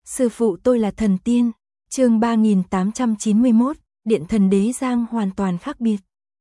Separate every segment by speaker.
Speaker 1: Sư phụ tôi là thần tiên. Chương 3891, Điện Thần Đế Giang hoàn toàn khác biệt.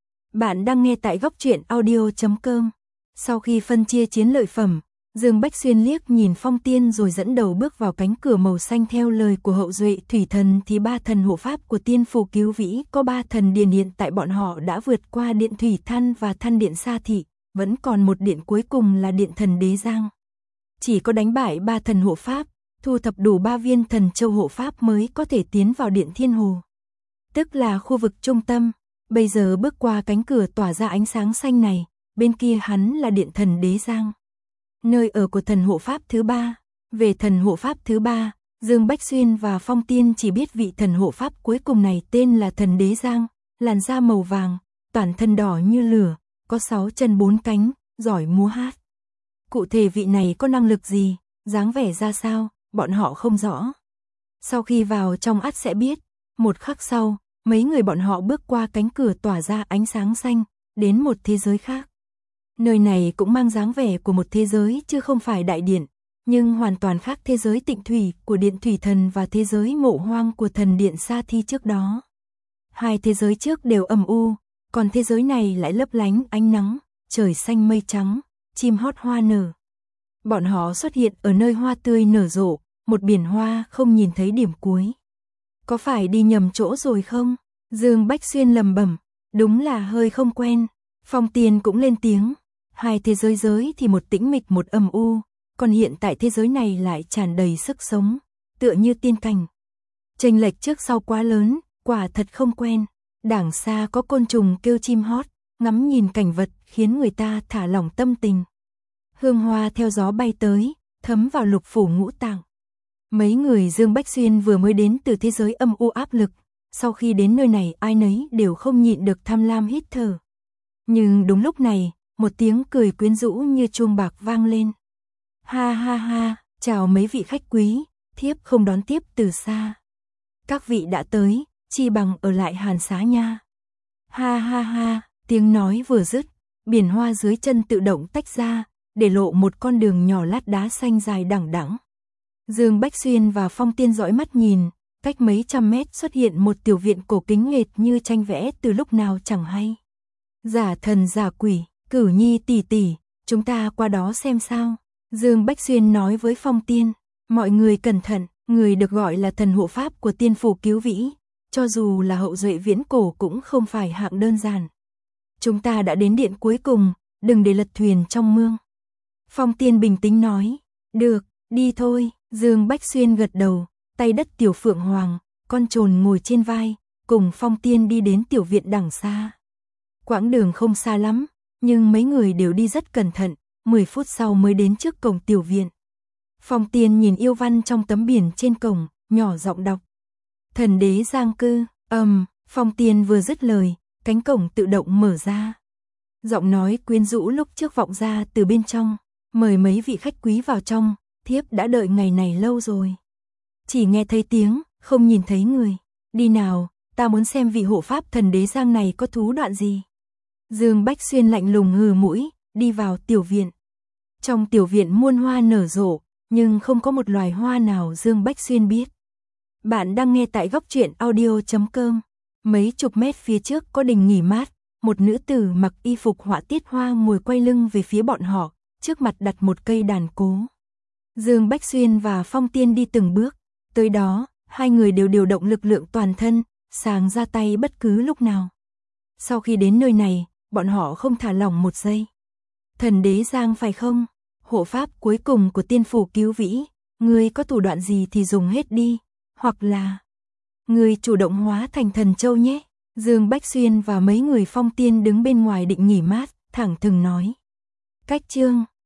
Speaker 1: Bạn đang nghe tại goctruyện.audio.com. Sau khi phân chia chiến lợi phẩm, Dương Bách Xuyên liếc nhìn Phong Tiên rồi dẫn đầu bước vào cánh cửa màu xanh. Theo lời của hậu duệ thủy thần thì 3 thần hộ pháp của Tiên Phủ Cứu Vĩ có 3 thần điện. Hiện tại bọn họ đã vượt qua điện Thủy Than và Than điện Sa Thị, vẫn còn một điện cuối cùng là điện Thần Đế Giang. Chỉ có đánh bại 3 thần hộ pháp, thu thập đủ 3 viên thần châu hộ pháp mới có thể tiến vào điện Thiên Hồ, tức là khu vực trung tâm. Bây giờ bước qua cánh cửa tỏa ra ánh sáng xanh này, bên kia hắn là điện Thần Đế Giang, nơi ở của thần hộ pháp thứ 3. Về thần hộ pháp thứ 3, Dương Bách Xuyên và Phong Tiên chỉ biết vị thần hộ pháp cuối cùng này tên là Thần Đế Giang, làn da màu vàng, toàn thân đỏ như lửa, có 6 chân 4 cánh, giỏi múa hát. Cụ thể vị này có năng lực gì, dáng vẻ ra sao, bọn họ không rõ. Sau khi vào trong ắt sẽ biết. Một khắc sau, mấy người bọn họ bước qua cánh cửa tỏa ra ánh sáng xanh, đến một thế giới khác. Nơi này cũng mang dáng vẻ của một thế giới chứ không phải đại điện, nhưng hoàn toàn khác thế giới tịnh thủy của điện Thủy Thần và thế giới mộ hoang của thần điện Sa Thi trước đó. Hai thế giới trước đều âm u, còn thế giới này lại lấp lánh ánh nắng, trời xanh mây trắng, chim hót hoa nở. Bọn họ xuất hiện ở nơi hoa tươi nở rộ, một biển hoa không nhìn thấy điểm cuối. Có phải đi nhầm chỗ rồi không? Dương Bách Xuyên lẩm bẩm, đúng là hơi không quen. Phong Tiên cũng lên tiếng, hai thế giới thì một tĩnh mịch một âm u, còn hiện tại thế giới này lại tràn đầy sức sống, tựa như tiên cảnh. Chênh lệch trước sau quá lớn, quả thật không quen. Đằng xa có côn trùng kêu chim hót, ngắm nhìn cảnh vật khiến người ta thả lỏng tâm tình. Hương hoa theo gió bay tới, thấm vào lục phủ ngũ tạng. Mấy người Dương Bách Xuyên vừa mới đến từ thế giới âm u áp lực, sau khi đến nơi này ai nấy đều không nhịn được tham lam hít thở. Nhưng đúng lúc này, một tiếng cười quyến rũ như chuông bạc vang lên. Ha ha ha, chào mấy vị khách quý, thiếp không đón tiếp từ xa. Các vị đã tới, chi bằng ở lại Hàn Xá nha. Ha ha ha, tiếng nói vừa dứt, biển hoa dưới chân tự động tách ra, để lộ một con đường nhỏ lát đá xanh dài đẳng đẵng. Dương Bách Xuyên và Phong Tiên dõi mắt nhìn, cách mấy trăm mét xuất hiện một tiểu viện cổ kính nghệt như tranh vẽ từ lúc nào chẳng hay. Giả thần giả quỷ, Cửu Nhi tỷ tỷ, chúng ta qua đó xem sao. Dương Bách Xuyên nói với Phong Tiên, mọi người cẩn thận, người được gọi là thần hộ pháp của Tiên Phủ Cứu Vĩ, cho dù là hậu duệ viễn cổ cũng không phải hạng đơn giản. Chúng ta đã đến điện cuối cùng, đừng để lật thuyền trong mương. Phong Tiên bình tĩnh nói, được, đi thôi. Dương Bách Xuyên gật đầu, tay đất tiểu phượng hoàng, con trồn ngồi trên vai, cùng Phong Tiên đi đến tiểu viện đằng xa. Quãng đường không xa lắm, nhưng mấy người đều đi rất cẩn thận, 10 phút sau mới đến trước cổng tiểu viện. Phong Tiên nhìn yêu văn trong tấm biển trên cổng, nhỏ giọng đọc. Thần Đế Giang cư, Phong Tiên vừa dứt lời, cánh cổng tự động mở ra. Giọng nói quyến rũ lúc trước vọng ra từ bên trong, mời mấy vị khách quý vào trong, thiếp đã đợi ngày này lâu rồi. Chỉ nghe thấy tiếng, không nhìn thấy người. Đi nào, ta muốn xem vị hộ pháp Thần Đế Giang này có thú đoạn gì. Dương Bách Xuyên lạnh lùng hừ mũi, đi vào tiểu viện. Trong tiểu viện muôn hoa nở rộ, nhưng không có một loài hoa nào Dương Bách Xuyên biết. Bạn đang nghe tại goctruyện.audio.com. Mấy chục mét phía trước có đình nghỉ mát, một nữ tử mặc y phục họa tiết hoa ngồi quay lưng về phía bọn họ, trước mặt đặt một cây đàn cố. Dương Bách Xuyên và Phong Tiên đi từng bước, tới đó, hai người đều điều động lực lượng toàn thân, sàng ra tay bất cứ lúc nào. Sau khi đến nơi này, bọn họ không thả lỏng một giây. Thần Đế Giang phải không? Hộ pháp cuối cùng của Tiên Phủ Cứu Vĩ, ngươi có thủ đoạn gì thì dùng hết đi, hoặc là ngươi chủ động hóa thành thần châu nhé. Dương Bách Xuyên và mấy người Phong Tiên đứng bên ngoài định nghỉ mát, thẳng thừng nói. Cách chương